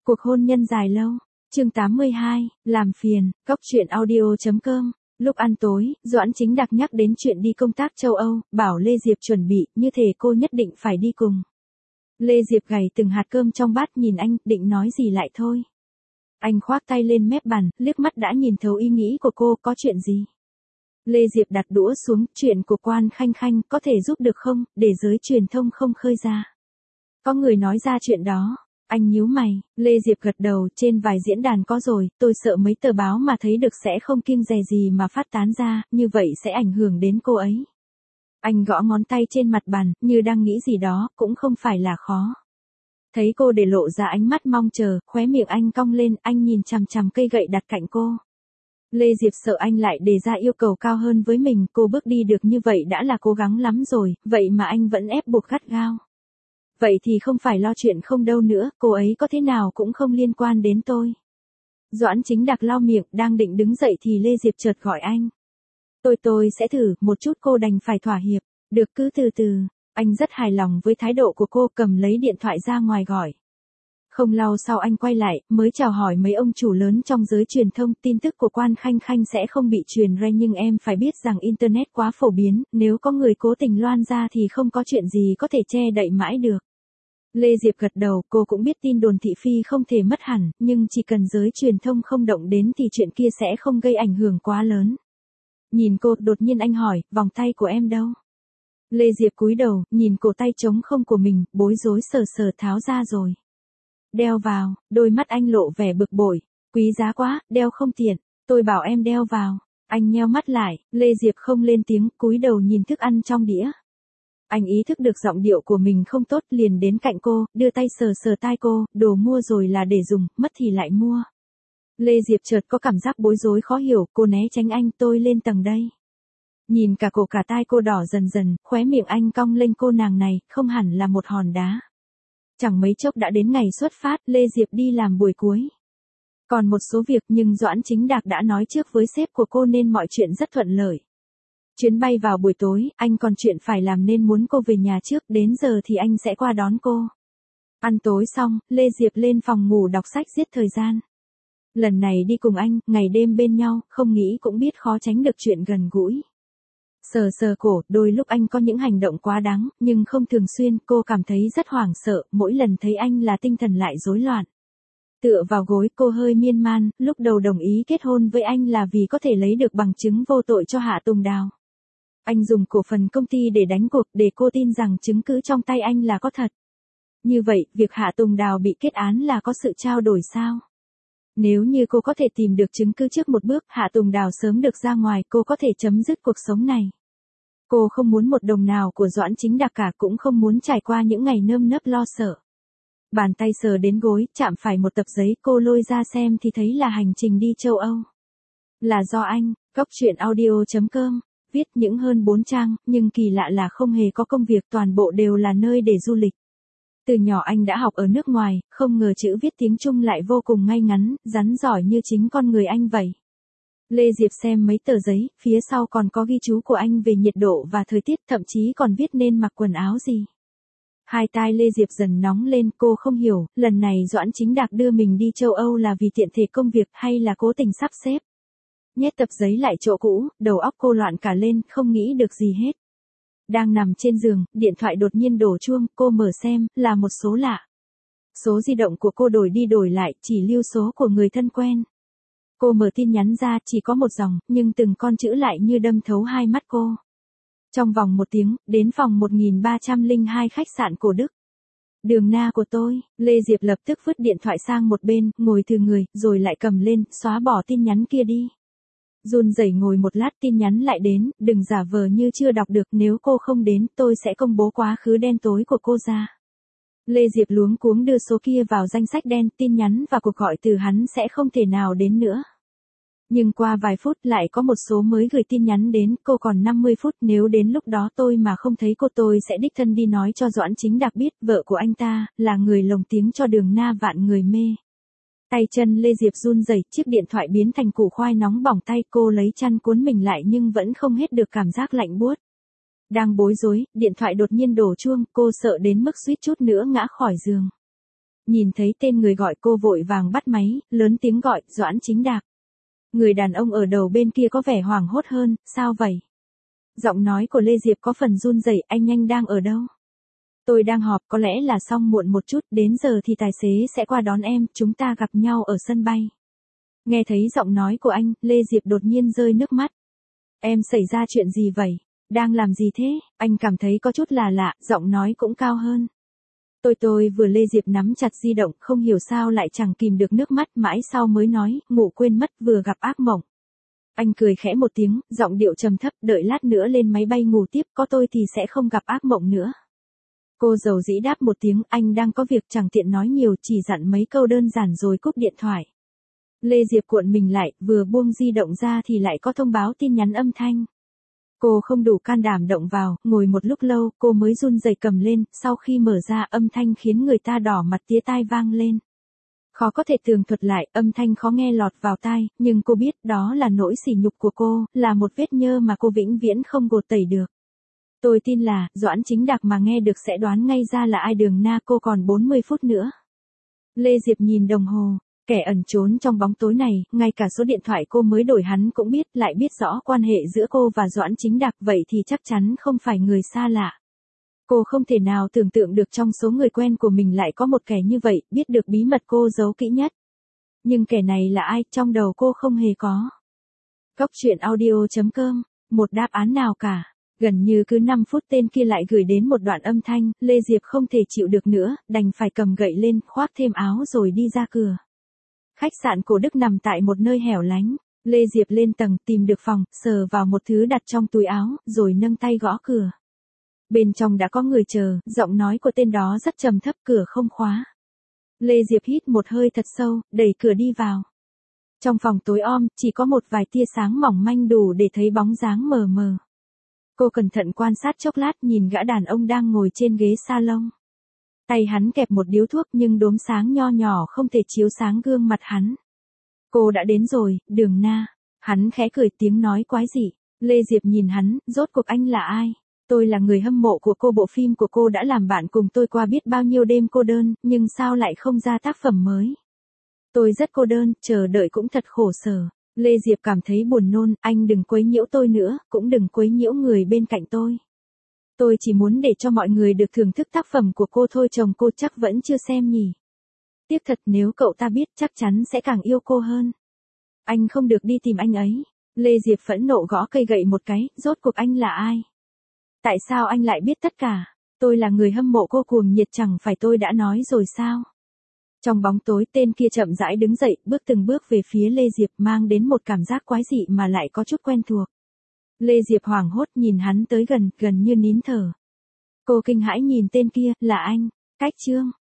Cuộc hôn nhân dài lâu. Chương 82, làm phiền, góc truyện audio.com. Lúc ăn tối, Doãn Chính Đạc nhắc đến chuyện đi công tác châu Âu, bảo Lê Diệp chuẩn bị, như thể cô nhất định phải đi cùng. Lê Diệp gảy từng hạt cơm trong bát nhìn anh, định nói gì lại thôi. Anh khoác tay lên mép bàn, liếc mắt đã nhìn thấu ý nghĩ của cô, có chuyện gì? Lê Diệp đặt đũa xuống, chuyện của Quan Khanh Khanh có thể giúp được không, để giới truyền thông không khơi ra. Có người nói ra chuyện đó. Anh nhíu mày, Lê Diệp gật đầu, trên vài diễn đàn có rồi, tôi sợ mấy tờ báo mà thấy được sẽ không kiêng dè gì mà phát tán ra, như vậy sẽ ảnh hưởng đến cô ấy. Anh gõ ngón tay trên mặt bàn, như đang nghĩ gì đó, cũng không phải là khó. Thấy cô để lộ ra ánh mắt mong chờ, khóe miệng anh cong lên, anh nhìn chằm chằm cây gậy đặt cạnh cô. Lê Diệp sợ anh lại đề ra yêu cầu cao hơn với mình, cô bước đi được như vậy đã là cố gắng lắm rồi, vậy mà anh vẫn ép buộc gắt gao. Vậy thì không phải lo chuyện không đâu nữa, cô ấy có thế nào cũng không liên quan đến tôi. Doãn Chính Đạc lau miệng, đang định đứng dậy thì Lê Diệp chợt gọi anh. Tôi sẽ thử, một chút cô đành phải thỏa hiệp, được cứ từ từ. Anh rất hài lòng với thái độ của cô, cầm lấy điện thoại ra ngoài gọi. Không lâu sau anh quay lại, mới chào hỏi mấy ông chủ lớn trong giới truyền thông, tin tức của Quan Khanh Khanh sẽ không bị truyền ra nhưng em phải biết rằng Internet quá phổ biến, nếu có người cố tình loan ra thì không có chuyện gì có thể che đậy mãi được. Lê Diệp gật đầu, cô cũng biết tin đồn thị phi không thể mất hẳn, nhưng chỉ cần giới truyền thông không động đến thì chuyện kia sẽ không gây ảnh hưởng quá lớn. Nhìn cô, đột nhiên anh hỏi, vòng tay của em đâu? Lê Diệp cúi đầu, nhìn cổ tay trống không của mình, bối rối sờ sờ tháo ra rồi. Đeo vào, đôi mắt anh lộ vẻ bực bội, quý giá quá, đeo không tiện, tôi bảo em đeo vào. Anh nheo mắt lại, Lê Diệp không lên tiếng, cúi đầu nhìn thức ăn trong đĩa. Anh ý thức được giọng điệu của mình không tốt, liền đến cạnh cô, đưa tay sờ sờ tai cô, đồ mua rồi là để dùng, mất thì lại mua. Lê Diệp chợt có cảm giác bối rối khó hiểu, cô né tránh anh, tôi lên tầng đây. Nhìn cả cổ cả tai cô đỏ dần dần, khóe miệng anh cong lên, cô nàng này, không hẳn là một hòn đá. Chẳng mấy chốc đã đến ngày xuất phát, Lê Diệp đi làm buổi cuối. Còn một số việc nhưng Doãn Chính Đạc đã nói trước với sếp của cô nên mọi chuyện rất thuận lợi. Chuyến bay vào buổi tối, anh còn chuyện phải làm nên muốn cô về nhà trước, đến giờ thì anh sẽ qua đón cô. Ăn tối xong, Lê Diệp lên phòng ngủ đọc sách giết thời gian. Lần này đi cùng anh, ngày đêm bên nhau, không nghĩ cũng biết khó tránh được chuyện gần gũi. Sờ sờ cổ, đôi lúc anh có những hành động quá đáng, nhưng không thường xuyên, cô cảm thấy rất hoảng sợ, mỗi lần thấy anh là tinh thần lại rối loạn. Tựa vào gối, cô hơi miên man, lúc đầu đồng ý kết hôn với anh là vì có thể lấy được bằng chứng vô tội cho Hạ Tùng Đào. Anh dùng cổ phần công ty để đánh cuộc, để cô tin rằng chứng cứ trong tay anh là có thật. Như vậy, việc Hạ Tùng Đào bị kết án là có sự trao đổi sao? Nếu như cô có thể tìm được chứng cứ trước một bước, Hạ Tùng Đào sớm được ra ngoài, cô có thể chấm dứt cuộc sống này. Cô không muốn một đồng nào của Doãn Chính Đạc cả, cũng không muốn trải qua những ngày nơm nớp lo sợ. Bàn tay sờ đến gối, chạm phải một tập giấy, cô lôi ra xem thì thấy là hành trình đi châu Âu. Là do anh, góc truyện audio.com, viết những hơn 4 trang, nhưng kỳ lạ là không hề có công việc, toàn bộ đều là nơi để du lịch. Từ nhỏ anh đã học ở nước ngoài, không ngờ chữ viết tiếng Trung lại vô cùng ngay ngắn, rắn giỏi như chính con người anh vậy. Lê Diệp xem mấy tờ giấy, phía sau còn có ghi chú của anh về nhiệt độ và thời tiết, thậm chí còn viết nên mặc quần áo gì. Hai tai Lê Diệp dần nóng lên, cô không hiểu, lần này Doãn Chính Đạc đưa mình đi châu Âu là vì tiện thể công việc hay là cố tình sắp xếp. Nhét tập giấy lại chỗ cũ, đầu óc cô loạn cả lên, không nghĩ được gì hết. Đang nằm trên giường, điện thoại đột nhiên đổ chuông, cô mở xem, là một số lạ. Số di động của cô đổi đi đổi lại, chỉ lưu số của người thân quen. Cô mở tin nhắn ra, chỉ có một dòng, nhưng từng con chữ lại như đâm thấu hai mắt cô. Trong vòng 1 tiếng, đến phòng 1302 khách sạn Cổ Đức. Đường Na của tôi, Lê Diệp lập tức vứt điện thoại sang một bên, ngồi thừ người, rồi lại cầm lên, xóa bỏ tin nhắn kia đi. Run rẩy ngồi một lát, tin nhắn lại đến, đừng giả vờ như chưa đọc được, nếu cô không đến, tôi sẽ công bố quá khứ đen tối của cô ra. Lê Diệp luống cuống đưa số kia vào danh sách đen, tin nhắn và cuộc gọi từ hắn sẽ không thể nào đến nữa. Nhưng qua vài phút lại có một số mới gửi tin nhắn đến, cô còn 50 phút, nếu đến lúc đó tôi mà không thấy cô tôi sẽ đích thân đi nói cho Doãn Chính Đạc biết, vợ của anh ta, là người lồng tiếng cho Đường Na vạn người mê. Tay chân Lê Diệp run rẩy, chiếc điện thoại biến thành củ khoai nóng bỏng tay, cô lấy chăn cuốn mình lại nhưng vẫn không hết được cảm giác lạnh buốt. Đang bối rối, điện thoại đột nhiên đổ chuông, cô sợ đến mức suýt chút nữa ngã khỏi giường. Nhìn thấy tên người gọi cô vội vàng bắt máy, lớn tiếng gọi, Doãn Chính Đạc. Người đàn ông ở đầu bên kia có vẻ hoảng hốt hơn, sao vậy? Giọng nói của Lê Diệp có phần run rẩy, anh đang ở đâu? Tôi đang họp, có lẽ là xong muộn một chút, đến giờ thì tài xế sẽ qua đón em, chúng ta gặp nhau ở sân bay. Nghe thấy giọng nói của anh, Lê Diệp đột nhiên rơi nước mắt. Em xảy ra chuyện gì vậy? Đang làm gì thế? Anh cảm thấy có chút là lạ, giọng nói cũng cao hơn. Tôi vừa Lê Diệp nắm chặt di động, không hiểu sao lại chẳng kìm được nước mắt, mãi sau mới nói, ngủ quên mất, vừa gặp ác mộng. Anh cười khẽ một tiếng, giọng điệu trầm thấp, đợi lát nữa lên máy bay ngủ tiếp, có tôi thì sẽ không gặp ác mộng nữa. Cô dầu dĩ đáp một tiếng, anh đang có việc chẳng tiện nói nhiều, chỉ dặn mấy câu đơn giản rồi cúp điện thoại. Lê Diệp cuộn mình lại, vừa buông di động ra thì lại có thông báo tin nhắn âm thanh. Cô không đủ can đảm động vào, ngồi một lúc lâu, cô mới run rẩy cầm lên, sau khi mở ra âm thanh khiến người ta đỏ mặt tía tai vang lên. Khó có thể tường thuật lại, âm thanh khó nghe lọt vào tai, nhưng cô biết đó là nỗi sỉ nhục của cô, là một vết nhơ mà cô vĩnh viễn không gột tẩy được. Tôi tin là, Doãn Chính Đạc mà nghe được sẽ đoán ngay ra là ai. Đường Na, cô còn 40 phút nữa. Lê Diệp nhìn đồng hồ, kẻ ẩn trốn trong bóng tối này, ngay cả số điện thoại cô mới đổi hắn cũng biết, lại biết rõ quan hệ giữa cô và Doãn Chính Đạc, vậy thì chắc chắn không phải người xa lạ. Cô không thể nào tưởng tượng được trong số người quen của mình lại có một kẻ như vậy, biết được bí mật cô giấu kỹ nhất. Nhưng kẻ này là ai, trong đầu cô không hề có. Góc truyện audio.com, một đáp án nào cả. Gần như cứ 5 phút tên kia lại gửi đến một đoạn âm thanh, Lê Diệp không thể chịu được nữa, đành phải cầm gậy lên, khoác thêm áo rồi đi ra cửa. Khách sạn Cổ Đức nằm tại một nơi hẻo lánh. Lê Diệp lên tầng, tìm được phòng, sờ vào một thứ đặt trong túi áo, rồi nâng tay gõ cửa. Bên trong đã có người chờ, giọng nói của tên đó rất trầm thấp, cửa không khóa. Lê Diệp hít một hơi thật sâu, đẩy cửa đi vào. Trong phòng tối om, chỉ có một vài tia sáng mỏng manh đủ để thấy bóng dáng mờ mờ. Cô cẩn thận quan sát chốc lát, nhìn gã đàn ông đang ngồi trên ghế salon. Tay hắn kẹp một điếu thuốc nhưng đốm sáng nho nhỏ không thể chiếu sáng gương mặt hắn. Cô đã đến rồi, Đường Na. Hắn khẽ cười, tiếng nói quái dị. Lê Diệp nhìn hắn, rốt cuộc anh là ai? Tôi là người hâm mộ của cô, bộ phim của cô đã làm bạn cùng tôi qua biết bao nhiêu đêm cô đơn, nhưng sao lại không ra tác phẩm mới? Tôi rất cô đơn, chờ đợi cũng thật khổ sở. Lê Diệp cảm thấy buồn nôn, anh đừng quấy nhiễu tôi nữa, cũng đừng quấy nhiễu người bên cạnh tôi. Tôi chỉ muốn để cho mọi người được thưởng thức tác phẩm của cô thôi, chồng cô chắc vẫn chưa xem nhỉ. Tiếc thật, nếu cậu ta biết chắc chắn sẽ càng yêu cô hơn. Anh không được đi tìm anh ấy. Lê Diệp phẫn nộ gõ cây gậy một cái, rốt cuộc anh là ai? Tại sao anh lại biết tất cả? Tôi là người hâm mộ cô cuồng nhiệt, chẳng phải tôi đã nói rồi sao? Trong bóng tối, tên kia chậm rãi đứng dậy, bước từng bước về phía Lê Diệp, mang đến một cảm giác quái dị mà lại có chút quen thuộc. Lê Diệp hoảng hốt nhìn hắn tới gần, gần như nín thở. Cô kinh hãi nhìn tên kia, là anh, Cách Trương.